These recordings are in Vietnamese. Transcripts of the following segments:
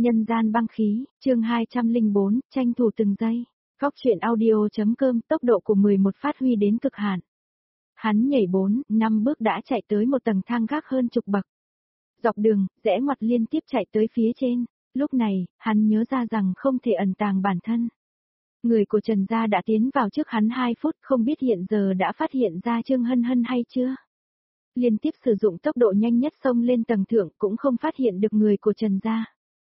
Nhân gian băng khí, chương 204, tranh thủ từng giây. Góc truyện audio.com, tốc độ của 11 phát huy đến cực hạn. Hắn nhảy 4-5 bước đã chạy tới một tầng thang gác hơn chục bậc. Dọc đường, rẽ ngoặt liên tiếp chạy tới phía trên. Lúc này, hắn nhớ ra rằng không thể ẩn tàng bản thân. Người của Trần Gia đã tiến vào trước hắn 2 phút, không biết hiện giờ đã phát hiện ra Trương Hân Hân hay chưa. Liên tiếp sử dụng tốc độ nhanh nhất xông lên tầng thượng cũng không phát hiện được người của Trần Gia.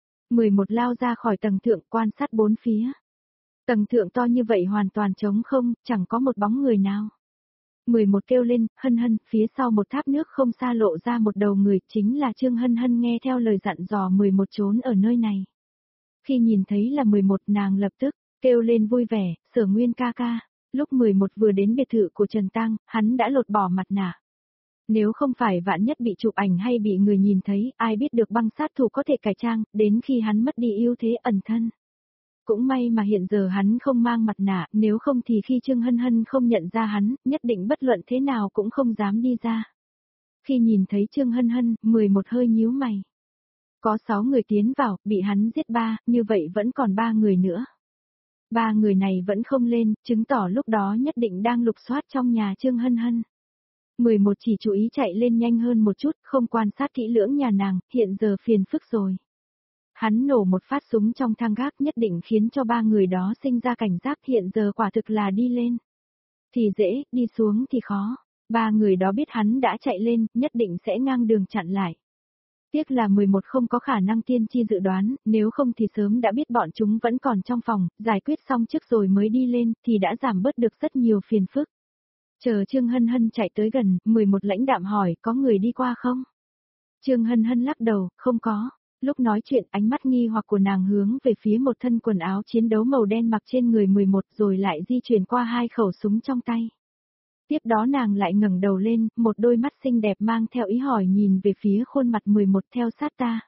11 lao ra khỏi tầng thượng quan sát bốn phía. Tầng thượng to như vậy hoàn toàn trống không, chẳng có một bóng người nào. 11 kêu lên, Hân Hân, phía sau một thác nước không xa lộ ra một đầu người, chính là Trương Hân Hân nghe theo lời dặn dò 11 trốn ở nơi này. Khi nhìn thấy là 11 nàng lập tức, kêu lên vui vẻ, Sở Nguyên ca ca. Lúc 11 vừa đến biệt thự của Trần Tăng, hắn đã lột bỏ mặt nạ. Nếu không phải vạn nhất bị chụp ảnh hay bị người nhìn thấy, ai biết được băng sát thủ có thể cải trang, đến khi hắn mất đi ưu thế ẩn thân. Cũng may mà hiện giờ hắn không mang mặt nạ, nếu không thì khi Trương Hân Hân không nhận ra hắn, nhất định bất luận thế nào cũng không dám đi ra. Khi nhìn thấy Trương Hân Hân, 11 hơi nhíu mày. Có 6 người tiến vào, bị hắn giết 3, như vậy vẫn còn 3 người nữa. 3 người này vẫn không lên, chứng tỏ lúc đó nhất định đang lục soát trong nhà Trương Hân Hân. 11 chỉ chú ý chạy lên nhanh hơn một chút, không quan sát kỹ lưỡng nhà nàng, hiện giờ phiền phức rồi. Hắn nổ một phát súng trong thang gác nhất định khiến cho 3 người đó sinh ra cảnh giác, hiện giờ quả thực là đi lên. Thì dễ, đi xuống thì khó. 3 người đó biết hắn đã chạy lên, nhất định sẽ ngang đường chặn lại. Tiếc là 11 không có khả năng tiên tri dự đoán, nếu không thì sớm đã biết bọn chúng vẫn còn trong phòng, giải quyết xong trước rồi mới đi lên, thì đã giảm bớt được rất nhiều phiền phức. Chờ Trương Hân Hân chạy tới gần, 11 lãnh đạm hỏi, có người đi qua không? Trương Hân Hân lắc đầu, không có. Lúc nói chuyện, ánh mắt nghi hoặc của nàng hướng về phía một thân quần áo chiến đấu màu đen mặc trên người 11 rồi lại di chuyển qua 2 khẩu súng trong tay. Tiếp đó nàng lại ngẩng đầu lên, một đôi mắt xinh đẹp mang theo ý hỏi nhìn về phía khuôn mặt 11 theo sát ta.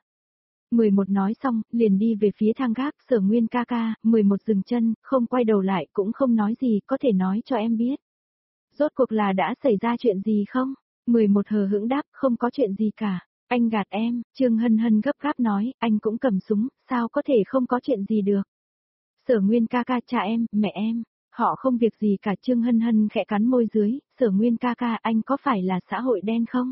11 nói xong, liền đi về phía thang gác, Sở Nguyên ca ca, 11 dừng chân, không quay đầu lại cũng không nói gì, có thể nói cho em biết. Rốt cuộc là đã xảy ra chuyện gì không? 11 hờ hững đáp, không có chuyện gì cả. Anh gạt em, Trương Hân Hân gấp gáp nói, anh cũng cầm súng, sao có thể không có chuyện gì được. Sở Nguyên ca ca, cha em, mẹ em, họ không việc gì cả. Trương Hân Hân khẽ cắn môi dưới, Sở Nguyên ca ca, anh có phải là xã hội đen không?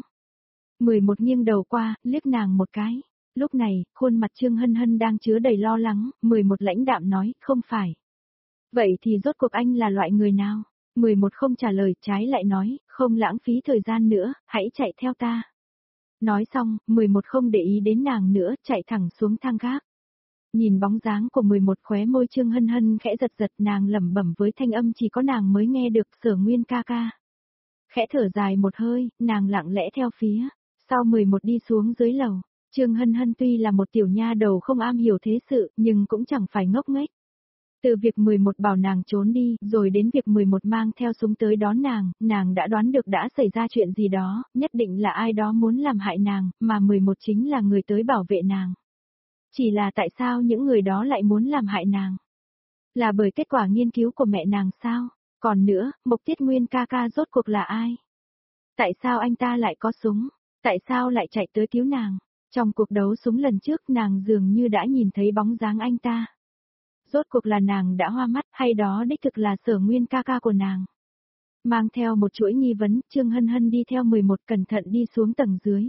11 nghiêng đầu qua, liếc nàng một cái. Lúc này, khuôn mặt Trương Hân Hân đang chứa đầy lo lắng, 11 lãnh đạm nói, không phải. Vậy thì rốt cuộc anh là loại người nào? 11 không trả lời, trái lại nói, không lãng phí thời gian nữa, hãy chạy theo ta. Nói xong, 11 không để ý đến nàng nữa, chạy thẳng xuống thang gác. Nhìn bóng dáng của 11 khóe môi Trương Hân Hân khẽ giật giật, nàng lẩm bẩm với thanh âm chỉ có nàng mới nghe được, Sở Nguyên ca ca. Khẽ thở dài một hơi, nàng lặng lẽ theo phía. Sau 11 đi xuống dưới lầu, Trương Hân Hân tuy là một tiểu nha đầu không am hiểu thế sự, nhưng cũng chẳng phải ngốc nghếch. Từ việc 11 bảo nàng trốn đi, rồi đến việc 11 mang theo súng tới đón nàng đã đoán được đã xảy ra chuyện gì đó, nhất định là ai đó muốn làm hại nàng, mà 11 chính là người tới bảo vệ nàng. Chỉ là tại sao những người đó lại muốn làm hại nàng? Là bởi kết quả nghiên cứu của mẹ nàng sao? Còn nữa, Mộc Tiết Nguyên ca ca rốt cuộc là ai? Tại sao anh ta lại có súng? Tại sao lại chạy tới cứu nàng? Trong cuộc đấu súng lần trước nàng dường như đã nhìn thấy bóng dáng anh ta. Rốt cuộc là nàng đã hoa mắt hay đó đích thực là Sở Nguyên ca ca của nàng. Mang theo một chuỗi nghi vấn, Trương Hân Hân đi theo 11 cẩn thận đi xuống tầng dưới.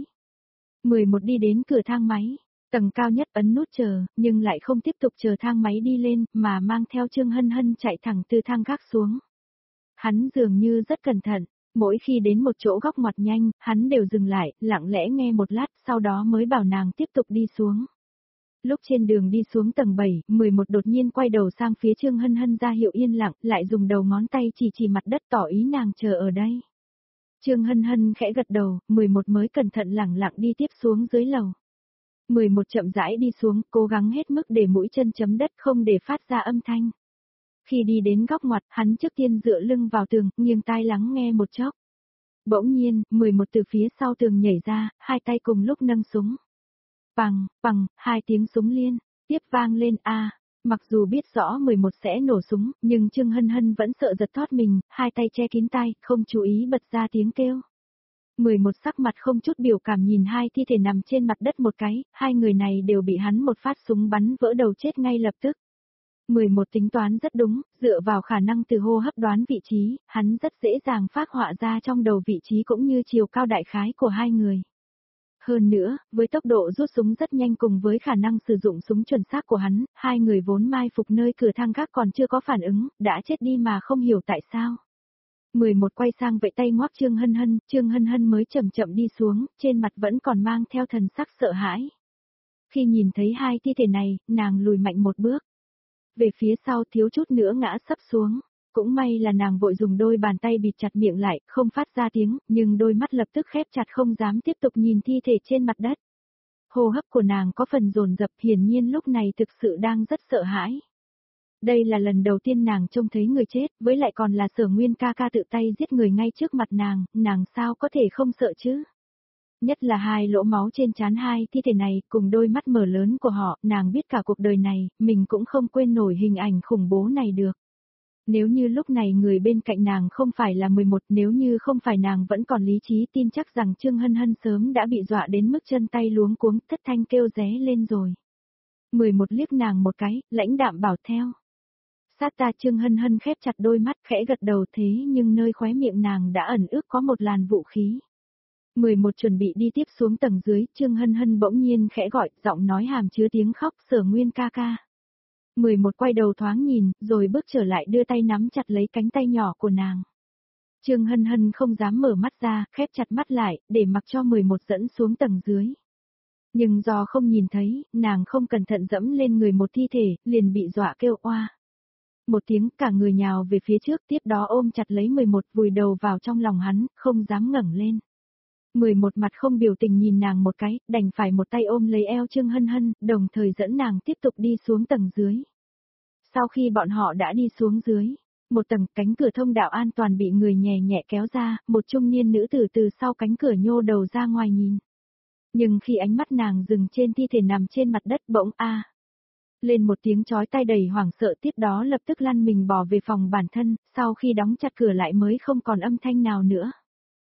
11 đi đến cửa thang máy, tầng cao nhất ấn nút chờ, nhưng lại không tiếp tục chờ thang máy đi lên, mà mang theo Trương Hân Hân chạy thẳng từ thang gác xuống. Hắn dường như rất cẩn thận, mỗi khi đến một chỗ góc ngoặt nhanh, hắn đều dừng lại, lặng lẽ nghe một lát, sau đó mới bảo nàng tiếp tục đi xuống. Lúc trên đường đi xuống tầng 7, 11 đột nhiên quay đầu sang phía Trương Hân Hân ra hiệu yên lặng, lại dùng đầu ngón tay chỉ mặt đất tỏ ý nàng chờ ở đây. Trương Hân Hân khẽ gật đầu, 11 mới cẩn thận lẳng lặng đi tiếp xuống dưới lầu. 11 chậm rãi đi xuống, cố gắng hết mức để mũi chân chấm đất không để phát ra âm thanh. Khi đi đến góc ngoặt, hắn trước tiên dựa lưng vào tường, nghiêng tai lắng nghe một chốc. Bỗng nhiên, 11 từ phía sau tường nhảy ra, hai tay cùng lúc nâng súng. Bằng, bằng, hai tiếng súng liên tiếp vang lên mặc dù biết rõ 11 sẽ nổ súng, nhưng Trương Hân Hân vẫn sợ giật thót mình, hai tay che kín tai, không chú ý bật ra tiếng kêu. 11 sắc mặt không chút biểu cảm nhìn hai thi thể nằm trên mặt đất một cái, hai người này đều bị hắn một phát súng bắn vỡ đầu chết ngay lập tức. 11 tính toán rất đúng, dựa vào khả năng từ hô hấp đoán vị trí, hắn rất dễ dàng phác họa ra trong đầu vị trí cũng như chiều cao đại khái của hai người. Hơn nữa, với tốc độ rút súng rất nhanh cùng với khả năng sử dụng súng chuẩn xác của hắn, hai người vốn mai phục nơi cửa thang gác còn chưa có phản ứng, đã chết đi mà không hiểu tại sao. 11 quay sang vẫy tay ngoắc Trương Hân Hân mới chậm chậm đi xuống, trên mặt vẫn còn mang theo thần sắc sợ hãi. Khi nhìn thấy hai thi thể này, nàng lùi mạnh một bước. Về phía sau thiếu chút nữa ngã sấp xuống. Cũng may là nàng vội dùng đôi bàn tay bịt chặt miệng lại, không phát ra tiếng, nhưng đôi mắt lập tức khép chặt không dám tiếp tục nhìn thi thể trên mặt đất. Hô hấp của nàng có phần dồn dập, hiển nhiên lúc này thực sự đang rất sợ hãi. Đây là lần đầu tiên nàng trông thấy người chết, với lại còn là Sở Nguyên ca ca tự tay giết người ngay trước mặt nàng sao có thể không sợ chứ? Nhất là hai lỗ máu trên trán hai thi thể này, cùng đôi mắt mở lớn của họ, nàng biết cả cuộc đời này, mình cũng không quên nổi hình ảnh khủng bố này được. Nếu như lúc này người bên cạnh nàng không phải là 11, nếu như không phải nàng vẫn còn lý trí, tin chắc rằng Trương Hân Hân sớm đã bị dọa đến mức chân tay luống cuống, thất thanh kêu ré lên rồi. 11 liếc nàng một cái, lãnh đạm bảo theo. Sát ta. Trương Hân Hân khép chặt đôi mắt khẽ gật đầu, thế nhưng nơi khóe miệng nàng đã ẩn ước có một làn vũ khí. 11 chuẩn bị đi tiếp xuống tầng dưới, Trương Hân Hân bỗng nhiên khẽ gọi, giọng nói hàm chứa tiếng khóc, Sở Nguyên ca ca. 11 quay đầu thoáng nhìn, rồi bước trở lại đưa tay nắm chặt lấy cánh tay nhỏ của nàng. Trương Hân Hân không dám mở mắt ra, khép chặt mắt lại, để mặc cho 11 dẫn xuống tầng dưới. Nhưng do không nhìn thấy, nàng không cẩn thận dẫm lên người một thi thể, liền bị dọa kêu oa. Một tiếng, cả người nhào về phía trước, tiếp đó ôm chặt lấy 11, vùi đầu vào trong lòng hắn, không dám ngẩng lên. 11 mặt không biểu tình nhìn nàng một cái, đành phải một tay ôm lấy eo Trương Hân Hân, đồng thời dẫn nàng tiếp tục đi xuống tầng dưới. Sau khi bọn họ đã đi xuống dưới, một tầng, cánh cửa thông đạo an toàn bị người nhẹ nhẹ kéo ra, một trung niên nữ tử từ sau cánh cửa nhô đầu ra ngoài nhìn. Nhưng khi ánh mắt nàng dừng trên thi thể nằm trên mặt đất, bỗng lên một tiếng chói tai đầy hoảng sợ, tiếp đó lập tức lăn mình bỏ về phòng bản thân, sau khi đóng chặt cửa lại mới không còn âm thanh nào nữa.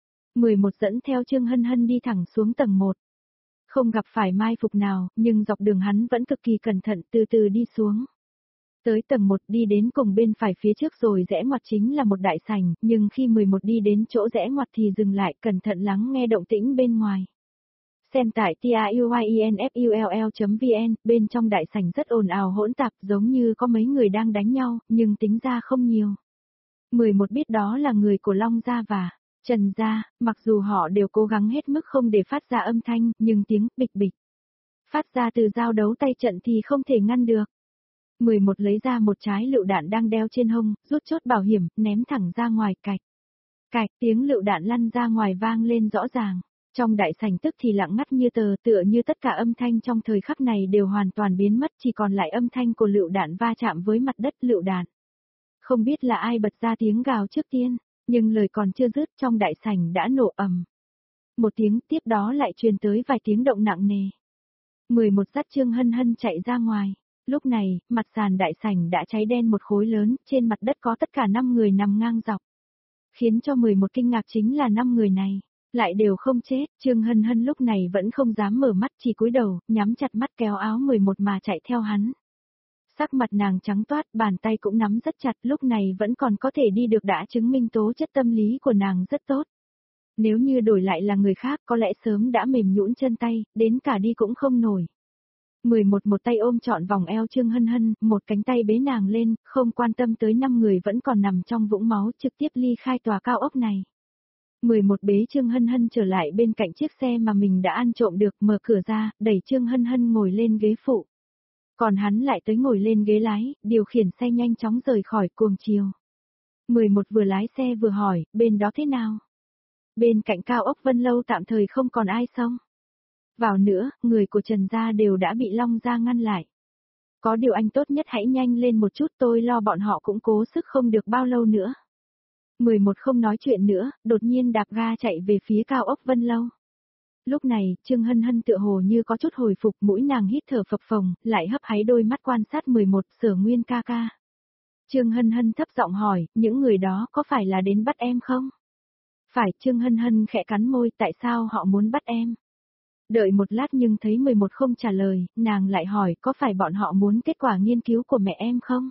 11 dẫn theo Trương Hân Hân đi thẳng xuống tầng 1. Không gặp phải mai phục nào, nhưng dọc đường hắn vẫn cực kỳ cẩn thận, từ từ đi xuống. Tới tầng 1, đi đến cùng bên phải phía trước rồi rẽ ngoặt chính là một đại sảnh, nhưng khi 11 đi đến chỗ rẽ ngoặt thì dừng lại, cẩn thận lắng nghe động tĩnh bên ngoài. Xem tại tiuyinfull.vn, bên trong đại sảnh rất ồn ào hỗn tạp, giống như có mấy người đang đánh nhau, nhưng tính ra không nhiều. 11 biết đó là người của Long Gia và Trần Gia, mặc dù họ đều cố gắng hết mức không để phát ra âm thanh, nhưng tiếng bịch bịch phát ra từ giao đấu tay trận thì không thể ngăn được. 11 lấy ra một trái lựu đạn đang đeo trên hông, rút chốt bảo hiểm, ném thẳng ra ngoài, cạch. Cạch, tiếng lựu đạn lăn ra ngoài vang lên rõ ràng. Trong đại sảnh tức thì lặng ngắt như tờ, tựa như tất cả âm thanh trong thời khắc này đều hoàn toàn biến mất, chỉ còn lại âm thanh của lựu đạn va chạm với mặt đất. Lựu đạn. Không biết là ai bật ra tiếng gào trước tiên, nhưng lời còn chưa dứt trong đại sảnh đã nổ ầm. Một tiếng, tiếp đó lại truyền tới vài tiếng động nặng nề. 11 dắt Trương Hân Hân chạy ra ngoài. Lúc này, mặt sàn đại sảnh đã cháy đen một khối lớn, trên mặt đất có tất cả 5 người nằm ngang dọc. Khiến cho 11 kinh ngạc chính là 5 người này lại đều không chết. Trương Hân Hân lúc này vẫn không dám mở mắt, chỉ cúi đầu, nhắm chặt mắt kéo áo 11 mà chạy theo hắn. Sắc mặt nàng trắng toát, bàn tay cũng nắm rất chặt, lúc này vẫn còn có thể đi được đã chứng minh tố chất tâm lý của nàng rất tốt. Nếu như đổi lại là người khác có lẽ sớm đã mềm nhũn chân tay, đến cả đi cũng không nổi. 11 một tay ôm trọn vòng eo Trương Hân Hân, một cánh tay bế nàng lên, không quan tâm tới 5 người vẫn còn nằm trong vũng máu, trực tiếp ly khai tòa cao ốc này. 11 bế Trương Hân Hân trở lại bên cạnh chiếc xe mà mình đã ăn trộm được, mở cửa ra, đẩy Trương Hân Hân ngồi lên ghế phụ. Còn hắn lại tới ngồi lên ghế lái, điều khiển xe nhanh chóng rời khỏi cuồng chiều. 11 vừa lái xe vừa hỏi, bên đó thế nào? Bên cạnh cao ốc Vân Lâu tạm thời không còn ai xong. Vào nữa, người của Trần Gia đều đã bị Long Gia ngăn lại. Có điều anh tốt nhất hãy nhanh lên một chút, tôi lo bọn họ cũng cố sức không được bao lâu nữa. 11 không nói chuyện nữa, đột nhiên đạp ga chạy về phía cao ốc Vân Lâu. Lúc này, Trương Hân Hân tựa hồ như có chút hồi phục, mũi nàng hít thở phập phồng, lại hấp háy đôi mắt quan sát 11, Sở Nguyên ca ca. Trương Hân Hân thấp giọng hỏi, những người đó có phải là đến bắt em không? Phải, Trương Hân Hân khẽ cắn môi, tại sao họ muốn bắt em? Đợi một lát nhưng thấy 11 không trả lời, nàng lại hỏi có phải bọn họ muốn kết quả nghiên cứu của mẹ em không?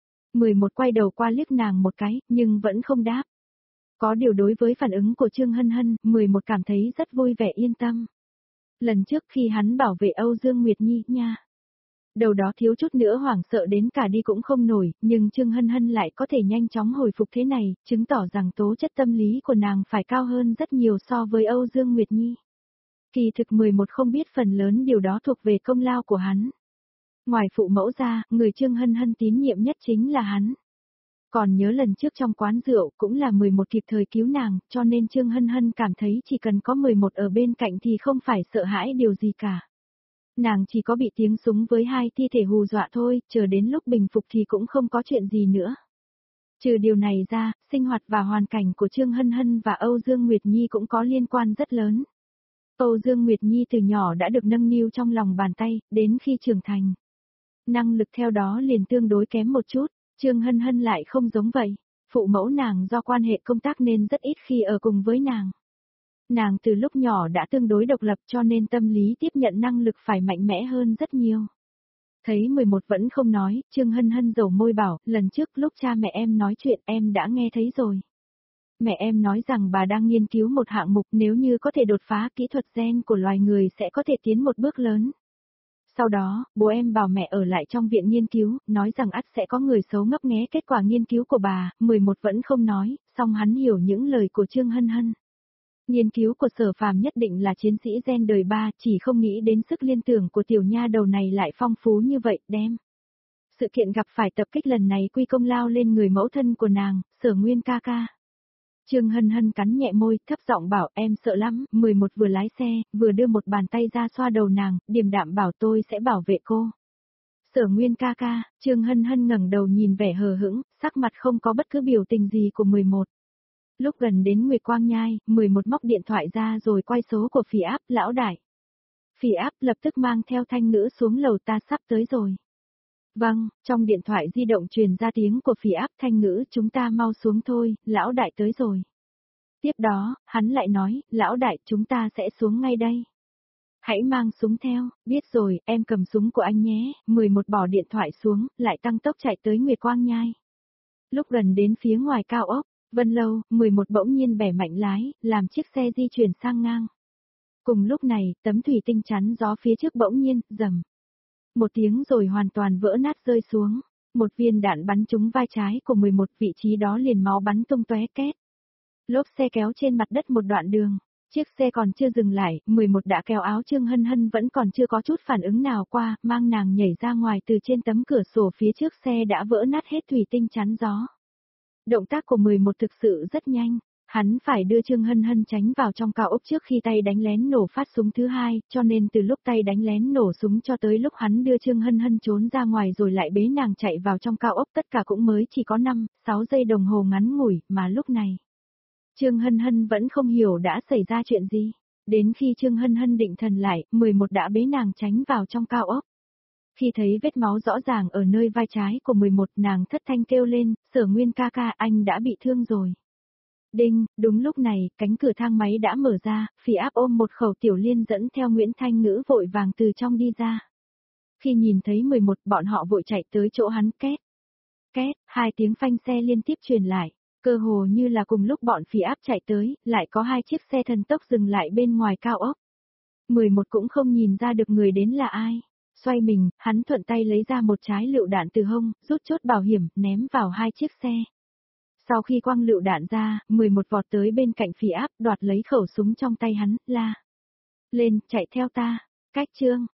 11 quay đầu qua liếc nàng một cái, nhưng vẫn không đáp. Có điều đối với phản ứng của Trương Hân Hân, 11 cảm thấy rất vui vẻ yên tâm. Lần trước khi hắn bảo vệ Âu Dương Nguyệt Nhi nha. Đầu đó thiếu chút nữa hoảng sợ đến cả đi cũng không nổi, nhưng Trương Hân Hân lại có thể nhanh chóng hồi phục thế này, chứng tỏ rằng tố chất tâm lý của nàng phải cao hơn rất nhiều so với Âu Dương Nguyệt Nhi. Kỳ thực 11 không biết phần lớn điều đó thuộc về công lao của hắn. Ngoài phụ mẫu ra, người Trương Hân Hân tín nhiệm nhất chính là hắn. Còn nhớ lần trước trong quán rượu cũng là 11 kịp thời cứu nàng, cho nên Trương Hân Hân cảm thấy chỉ cần có 11 ở bên cạnh thì không phải sợ hãi điều gì cả. Nàng chỉ có bị tiếng súng với 2 thi thể hù dọa thôi, chờ đến lúc bình phục thì cũng không có chuyện gì nữa. Trừ điều này ra, sinh hoạt và hoàn cảnh của Trương Hân Hân và Âu Dương Nguyệt Nhi cũng có liên quan rất lớn. Âu Dương Nguyệt Nhi từ nhỏ đã được nâng niu trong lòng bàn tay, đến khi trưởng thành. Năng lực theo đó liền tương đối kém một chút, Trương Hân Hân lại không giống vậy. Phụ mẫu nàng do quan hệ công tác nên rất ít khi ở cùng với nàng. Nàng từ lúc nhỏ đã tương đối độc lập cho nên tâm lý tiếp nhận năng lực phải mạnh mẽ hơn rất nhiều. Thấy 11 vẫn không nói, Trương Hân Hân dầu môi bảo, lần trước lúc cha mẹ em nói chuyện em đã nghe thấy rồi. Mẹ em nói rằng bà đang nghiên cứu một hạng mục nếu như có thể đột phá kỹ thuật gen của loài người sẽ có thể tiến một bước lớn. Sau đó, bố em bảo mẹ ở lại trong viện nghiên cứu, nói rằng ắt sẽ có người xấu ngấp nghé kết quả nghiên cứu của bà, 11 vẫn không nói, song hắn hiểu những lời của Trương Hân Hân. Nghiên cứu của Sở Phàm nhất định là chiến sĩ gen đời 3, chỉ không nghĩ đến sức liên tưởng của tiểu nha đầu này lại phong phú như vậy, đem. Sự kiện gặp phải tập kích lần này quy công lao lên người mẫu thân của nàng, Sở Nguyên ca ca. Trương Hân Hân cắn nhẹ môi, thấp giọng bảo em sợ lắm, 11 vừa lái xe, vừa đưa một bàn tay ra xoa đầu nàng, điềm đạm bảo tôi sẽ bảo vệ cô. Sở Nguyên ca ca, Trương Hân Hân ngẩng đầu nhìn vẻ hờ hững, sắc mặt không có bất cứ biểu tình gì của 11. Lúc gần đến Nguyệt Quang Nhai, 11 móc điện thoại ra rồi quay số của Phỉ Áp, lão đại. Phỉ Áp lập tức mang theo Thanh Ngữ xuống lầu, ta sắp tới rồi. Vâng, trong điện thoại di động truyền ra tiếng của Phỉ Áp, Thanh Ngữ, chúng ta mau xuống thôi, lão đại tới rồi. Tiếp đó, hắn lại nói, lão đại, chúng ta sẽ xuống ngay đây. Hãy mang súng theo, biết rồi, em cầm súng của anh nhé, 11 bỏ điện thoại xuống, lại tăng tốc chạy tới Nguyệt Quang Nhai. Lúc gần đến phía ngoài cao ốc, Vân Lâu, 11 bỗng nhiên bẻ mạnh lái, làm chiếc xe di chuyển sang ngang. Cùng lúc này, tấm thủy tinh chắn gió phía trước bỗng nhiên, rầm. Một tiếng rồi hoàn toàn vỡ nát rơi xuống. Một viên đạn bắn trúng vai trái của 11, vị trí đó liền máu bắn tung tóe két. Lốp xe kéo trên mặt đất một đoạn đường. Chiếc xe còn chưa dừng lại, 11 đã kéo áo Trương Hân Hân vẫn còn chưa có chút phản ứng nào qua, mang nàng nhảy ra ngoài từ trên tấm cửa sổ phía trước xe đã vỡ nát hết thủy tinh chắn gió. Động tác của 11 thực sự rất nhanh, hắn phải đưa Trương Hân Hân tránh vào trong cao ốc trước khi tay đánh lén nổ phát súng thứ hai, cho nên từ lúc tay đánh lén nổ súng cho tới lúc hắn đưa Trương Hân Hân trốn ra ngoài rồi lại bế nàng chạy vào trong cao ốc tất cả cũng mới chỉ có 5-6 giây đồng hồ ngắn ngủi, mà lúc này. Trương Hân Hân vẫn không hiểu đã xảy ra chuyện gì. Đến khi Trương Hân Hân định thần lại, 11 đã bế nàng tránh vào trong cao ốc. Khi thấy vết máu rõ ràng ở nơi vai trái của 11, nàng thất thanh kêu lên, Sở Nguyên ca ca, anh đã bị thương rồi. Đinh, đúng lúc này, cánh cửa thang máy đã mở ra, Phỉ Áp ôm một khẩu tiểu liên dẫn theo Nguyễn Thanh Ngữ vội vàng từ trong đi ra. Khi nhìn thấy 11, bọn họ vội chạy tới chỗ hắn, két. Két, 2 tiếng phanh xe liên tiếp truyền lại. Cơ hồ như là cùng lúc bọn Phỉ Áp chạy tới, lại có 2 chiếc xe thần tốc dừng lại bên ngoài cao ốc. 11 cũng không nhìn ra được người đến là ai. Xoay mình, hắn thuận tay lấy ra một trái lựu đạn từ hông, rút chốt bảo hiểm, ném vào 2 chiếc xe. Sau khi quăng lựu đạn ra, 11 vọt tới bên cạnh Phỉ Áp, đoạt lấy khẩu súng trong tay hắn, la. Lên, chạy theo ta. Cách Trương